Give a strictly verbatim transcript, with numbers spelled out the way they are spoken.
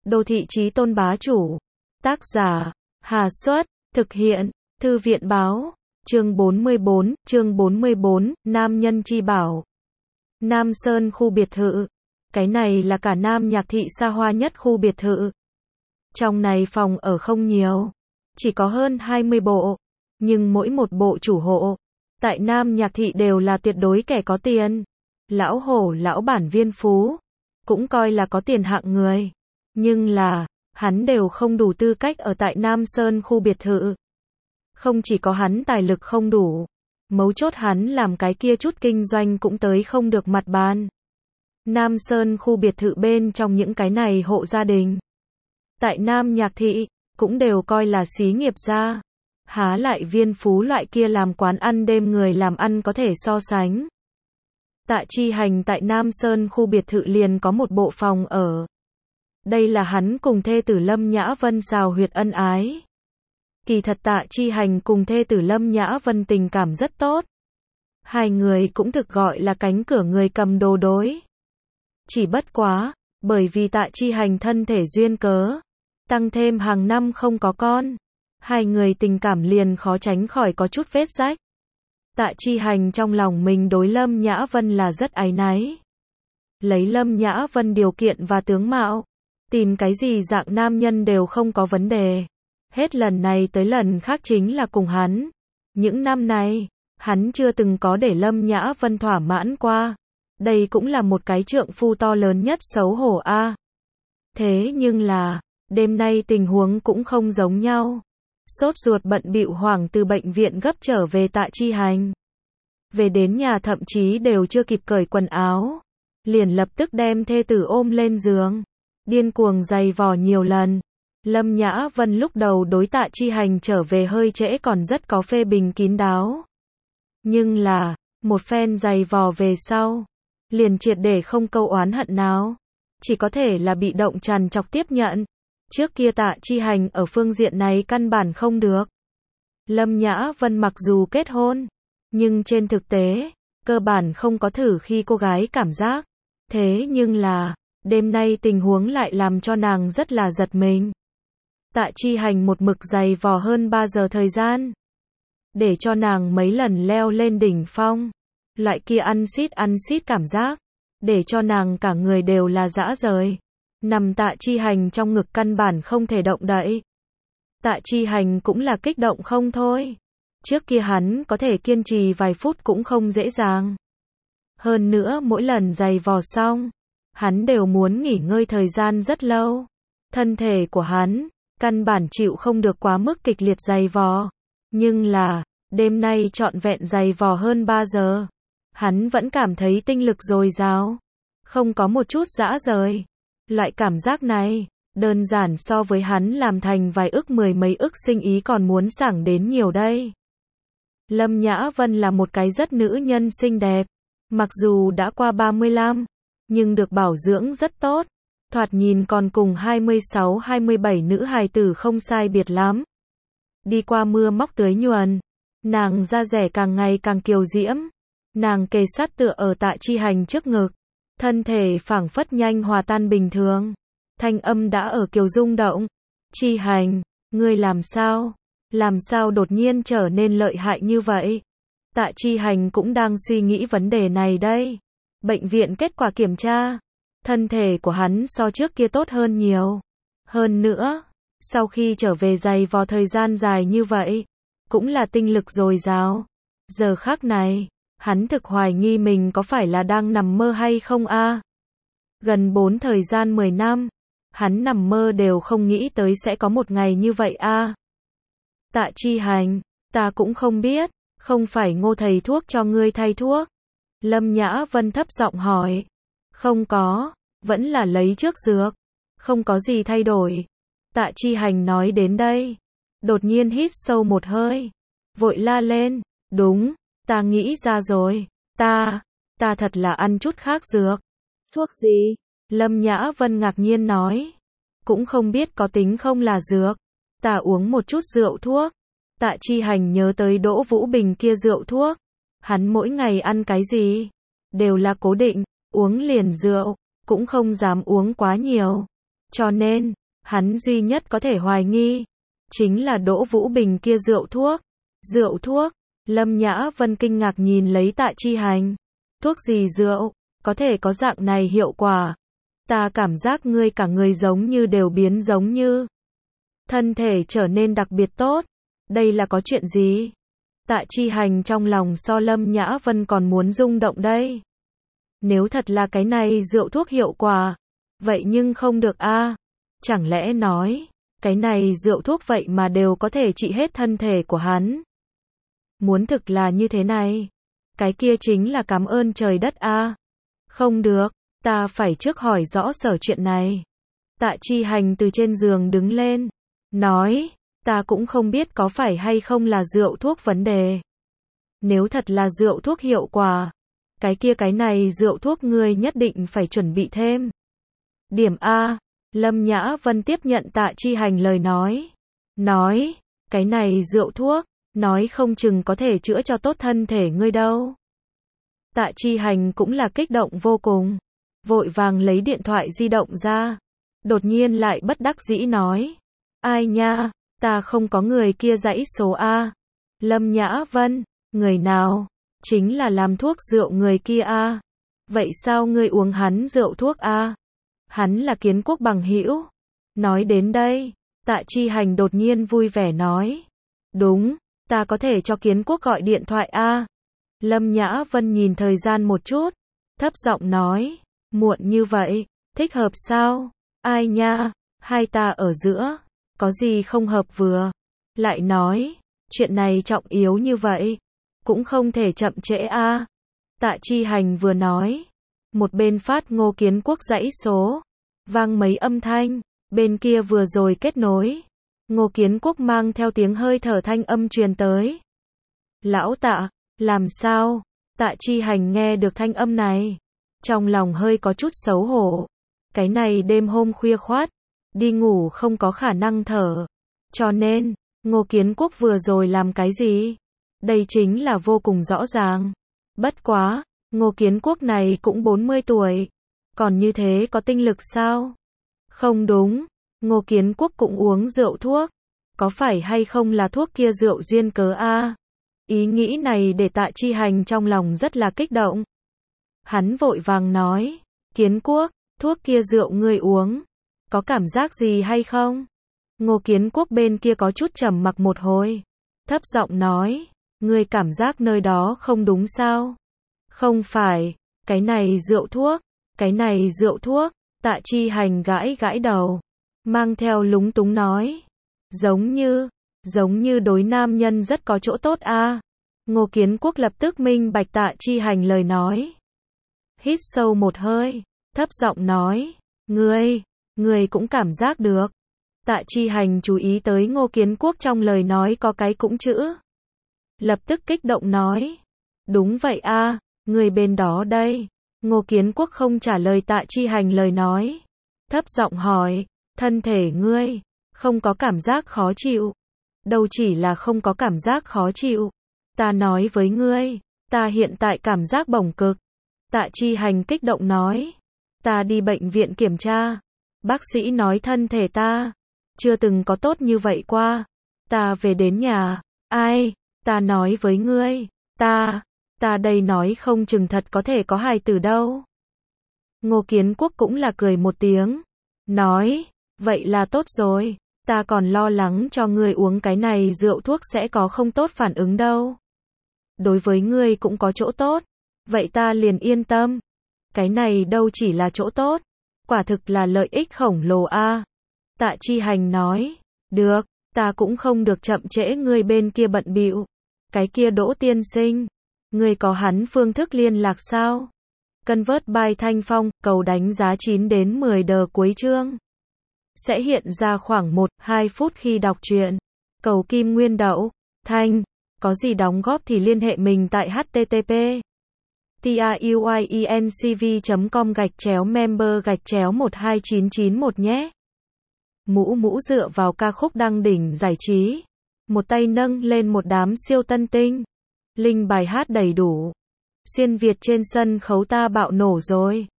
Đô thị chí tôn bá chủ. Tác giả, Hà Xuất, thực hiện, Thư viện báo, chương bốn mươi bốn, chương bốn mươi bốn, Nam Nhân Chi Bảo. Nam Sơn khu biệt thự. Cái này là cả Nam Nhạc Thị xa hoa nhất khu biệt thự. Trong này phòng ở không nhiều, chỉ có hơn hai mươi bộ, nhưng mỗi một bộ chủ hộ tại Nam Nhạc Thị đều là tuyệt đối kẻ có tiền. Lão hổ lão bản Viên Phú, cũng coi là có tiền hạng người, nhưng là, hắn đều không đủ tư cách ở tại Nam Sơn khu biệt thự. Không chỉ có hắn tài lực không đủ, mấu chốt hắn làm cái kia chút kinh doanh cũng tới không được mặt bàn. Nam Sơn khu biệt thự bên trong những cái này hộ gia đình, tại Nam Nhạc Thị, cũng đều coi là xí nghiệp gia. Há lại Viên Phú loại kia làm quán ăn đêm người làm ăn có thể so sánh. Tạ Chi Hành tại Nam Sơn khu biệt thự liền có một bộ phòng ở. Đây là hắn cùng thê tử Lâm Nhã Vân xào huyệt ân ái. Kỳ thật Tạ Chi Hành cùng thê tử Lâm Nhã Vân tình cảm rất tốt. Hai người cũng thực gọi là cánh cửa người cầm đồ đối. Chỉ bất quá, bởi vì Tạ Chi Hành thân thể duyên cớ, tăng thêm hàng năm không có con, hai người tình cảm liền khó tránh khỏi có chút vết rách. Tạ Chi Hành trong lòng mình đối Lâm Nhã Vân là rất áy náy. Lấy Lâm Nhã Vân điều kiện và tướng mạo, tìm cái gì dạng nam nhân đều không có vấn đề. Hết lần này tới lần khác chính là cùng hắn. Những năm này, hắn chưa từng có để Lâm Nhã Vân thỏa mãn qua. Đây cũng là một cái trượng phu to lớn nhất xấu hổ a. Thế nhưng là, đêm nay tình huống cũng không giống nhau. Sốt ruột bận bịu hoảng từ bệnh viện gấp trở về Tạ Chi Hành. Về đến nhà thậm chí đều chưa kịp cởi quần áo, liền lập tức đem thê tử ôm lên giường, điên cuồng giày vò nhiều lần. Lâm Nhã Vân lúc đầu đối Tạ Chi Hành trở về hơi trễ còn rất có phê bình kín đáo. Nhưng là, một phen giày vò về sau, liền triệt để không câu oán hận nào, chỉ có thể là bị động trằn trọc tiếp nhận. Trước kia Tạ Chi Hành ở phương diện này căn bản không được. Lâm Nhã Vân mặc dù kết hôn, nhưng trên thực tế, cơ bản không có thử khi cô gái cảm giác. Thế nhưng là, đêm nay tình huống lại làm cho nàng rất là giật mình. Tạ Chi Hành một mực giày vò hơn ba giờ thời gian, để cho nàng mấy lần leo lên đỉnh phong. Loại kia ăn xít ăn xít cảm giác, để cho nàng cả người đều là rã rời. Nằm Tạ Chi Hành trong ngực căn bản không thể động đậy. Tạ Chi Hành cũng là kích động không thôi. Trước kia hắn có thể kiên trì vài phút cũng không dễ dàng. Hơn nữa mỗi lần giày vò xong, hắn đều muốn nghỉ ngơi thời gian rất lâu. Thân thể của hắn, căn bản chịu không được quá mức kịch liệt giày vò. Nhưng là, đêm nay trọn vẹn giày vò hơn ba giờ. Hắn vẫn cảm thấy tinh lực dồi dào, không có một chút rã rời. Loại cảm giác này, đơn giản so với hắn làm thành vài ức mười mấy ức sinh ý còn muốn sảng đến nhiều đây. Lâm Nhã Vân là một cái rất nữ nhân xinh đẹp. Mặc dù đã qua ba mươi lăm, nhưng được bảo dưỡng rất tốt. Thoạt nhìn còn cùng hai mươi sáu hai mươi bảy nữ hài tử không sai biệt lắm. Đi qua mưa móc tưới nhuần, nàng da dẻ càng ngày càng kiều diễm. Nàng kề sát tựa ở Tạ Chi Hành trước ngực, thân thể phảng phất nhanh hòa tan bình thường. Thanh âm đã ở kiều rung động. Chi Hành, ngươi làm sao? Làm sao đột nhiên trở nên lợi hại như vậy? Tạ Chi Hành cũng đang suy nghĩ vấn đề này đây. Bệnh viện kết quả kiểm tra, thân thể của hắn so trước kia tốt hơn nhiều. Hơn nữa, sau khi trở về giày vò thời gian dài như vậy, cũng là tinh lực dồi dào. Giờ khắc này, hắn thực hoài nghi mình có phải là đang nằm mơ hay không a? Gần bốn thời gian mười năm, hắn nằm mơ đều không nghĩ tới sẽ có một ngày như vậy a. Tạ Chi Hành, ta cũng không biết, không phải Ngô thầy thuốc cho ngươi thay thuốc? Lâm Nhã Vân thấp giọng hỏi. Không có, vẫn là lấy trước dược, không có gì thay đổi. Tạ Chi Hành nói đến đây, đột nhiên hít sâu một hơi, vội la lên, đúng, ta nghĩ ra rồi, ta, ta thật là ăn chút khác dược. Thuốc gì? Lâm Nhã Vân ngạc nhiên nói, cũng không biết có tính không là dược, ta uống một chút rượu thuốc. Tạ Chi Hành nhớ tới Đỗ Vũ Bình kia rượu thuốc, hắn mỗi ngày ăn cái gì, đều là cố định, uống liền rượu, cũng không dám uống quá nhiều. Cho nên, hắn duy nhất có thể hoài nghi, chính là Đỗ Vũ Bình kia rượu thuốc. Rượu thuốc, Lâm Nhã Vân kinh ngạc nhìn lấy Tạ Chi Hành. Thuốc gì rượu, có thể có dạng này hiệu quả. Ta cảm giác ngươi cả người giống như đều biến giống như. Thân thể trở nên đặc biệt tốt. Đây là có chuyện gì? Tạ Chi Hành trong lòng so Lâm Nhã Vân còn muốn rung động đây. Nếu thật là cái này rượu thuốc hiệu quả, vậy nhưng không được a. Chẳng lẽ nói, cái này rượu thuốc vậy mà đều có thể trị hết thân thể của hắn. Muốn thực là như thế này, cái kia chính là cảm ơn trời đất a. Không được, ta phải trước hỏi rõ sở chuyện này. Tạ Chi Hành từ trên giường đứng lên, nói, ta cũng không biết có phải hay không là rượu thuốc vấn đề. Nếu thật là rượu thuốc hiệu quả, cái kia cái này rượu thuốc ngươi nhất định phải chuẩn bị thêm. Điểm A, Lâm Nhã Vân tiếp nhận Tạ Chi Hành lời nói. Nói, cái này rượu thuốc, nói không chừng có thể chữa cho tốt thân thể ngươi đâu. Tạ Chi Hành cũng là kích động vô cùng, vội vàng lấy điện thoại di động ra. Đột nhiên lại bất đắc dĩ nói, ai nha, ta không có người kia dãy số A. Lâm Nhã Vân, người nào? Chính là làm thuốc rượu người kia A. Vậy sao ngươi uống hắn rượu thuốc A? Hắn là Kiến Quốc bằng hữu. Nói đến đây, Tạ Chi Hành đột nhiên vui vẻ nói, đúng, ta có thể cho Kiến Quốc gọi điện thoại A. Lâm Nhã Vân nhìn thời gian một chút, thấp giọng nói, muộn như vậy, thích hợp sao? Ai nha, hai ta ở giữa, có gì không hợp vừa. Lại nói, chuyện này trọng yếu như vậy, cũng không thể chậm trễ a. Tạ Chi Hành vừa nói, một bên phát Ngô Kiến Quốc dãy số, vang mấy âm thanh, bên kia vừa rồi kết nối. Ngô Kiến Quốc mang theo tiếng hơi thở thanh âm truyền tới. Lão Tạ, làm sao? Tạ Chi Hành nghe được thanh âm này, trong lòng hơi có chút xấu hổ. Cái này đêm hôm khuya khoát, đi ngủ không có khả năng thở. Cho nên, Ngô Kiến Quốc vừa rồi làm cái gì? Đây chính là vô cùng rõ ràng. Bất quá, Ngô Kiến Quốc này cũng bốn mươi tuổi. Còn như thế có tinh lực sao? Không đúng, Ngô Kiến Quốc cũng uống rượu thuốc. Có phải hay không là thuốc kia rượu duyên cớ a? Ý nghĩ này để Tạ Chi Hành trong lòng rất là kích động. Hắn vội vàng nói, Kiến Quốc, thuốc kia rượu ngươi uống, có cảm giác gì hay không? Ngô Kiến Quốc bên kia có chút trầm mặc một hồi, thấp giọng nói, ngươi cảm giác nơi đó không đúng sao? Không phải, cái này rượu thuốc, cái này rượu thuốc. Tạ Chi Hành gãi gãi đầu, mang theo lúng túng nói, giống như, giống như đối nam nhân rất có chỗ tốt a. Ngô Kiến Quốc lập tức minh bạch Tạ Chi Hành lời nói. Hít sâu một hơi, thấp giọng nói, ngươi, ngươi cũng cảm giác được. Tạ Chi Hành chú ý tới Ngô Kiến Quốc trong lời nói có cái cũng chữ. Lập tức kích động nói, đúng vậy a, người bên đó đây. Ngô Kiến Quốc không trả lời Tạ Chi Hành lời nói, thấp giọng hỏi, thân thể ngươi, không có cảm giác khó chịu. Đâu chỉ là không có cảm giác khó chịu. Ta nói với ngươi, ta hiện tại cảm giác bổng cực. Tạ Chi Hành kích động nói, ta đi bệnh viện kiểm tra. Bác sĩ nói thân thể ta chưa từng có tốt như vậy qua. Ta về đến nhà, ai, ta nói với ngươi, ta, ta đây nói không chừng thật có thể có hài tử đâu. Ngô Kiến Quốc cũng là cười một tiếng, nói, vậy là tốt rồi, ta còn lo lắng cho ngươi uống cái này rượu thuốc sẽ có không tốt phản ứng đâu. Đối với ngươi cũng có chỗ tốt, vậy ta liền yên tâm. Cái này đâu chỉ là chỗ tốt, quả thực là lợi ích khổng lồ a. Tạ Chi Hành nói, được, ta cũng không được chậm trễ ngươi bên kia bận bịu. Cái kia Đỗ tiên sinh, ngươi có hắn phương thức liên lạc sao? Convert by Thanh Phong, cầu đánh giá chín đến mười đờ cuối chương. Sẽ hiện ra khoảng một đến hai phút khi đọc truyện. Cầu Kim Nguyên Đậu, Thanh, có gì đóng góp thì liên hệ mình tại http truyencv chấm com gạch chéo member gạch chéo một hai chín chín một nhé. Mũ mũ dựa vào ca khúc đăng đỉnh giải trí. Một tay nâng lên một đám siêu tân tinh. Linh bài hát đầy đủ. Xuyên Việt trên sân khấu ta bạo nổ rồi.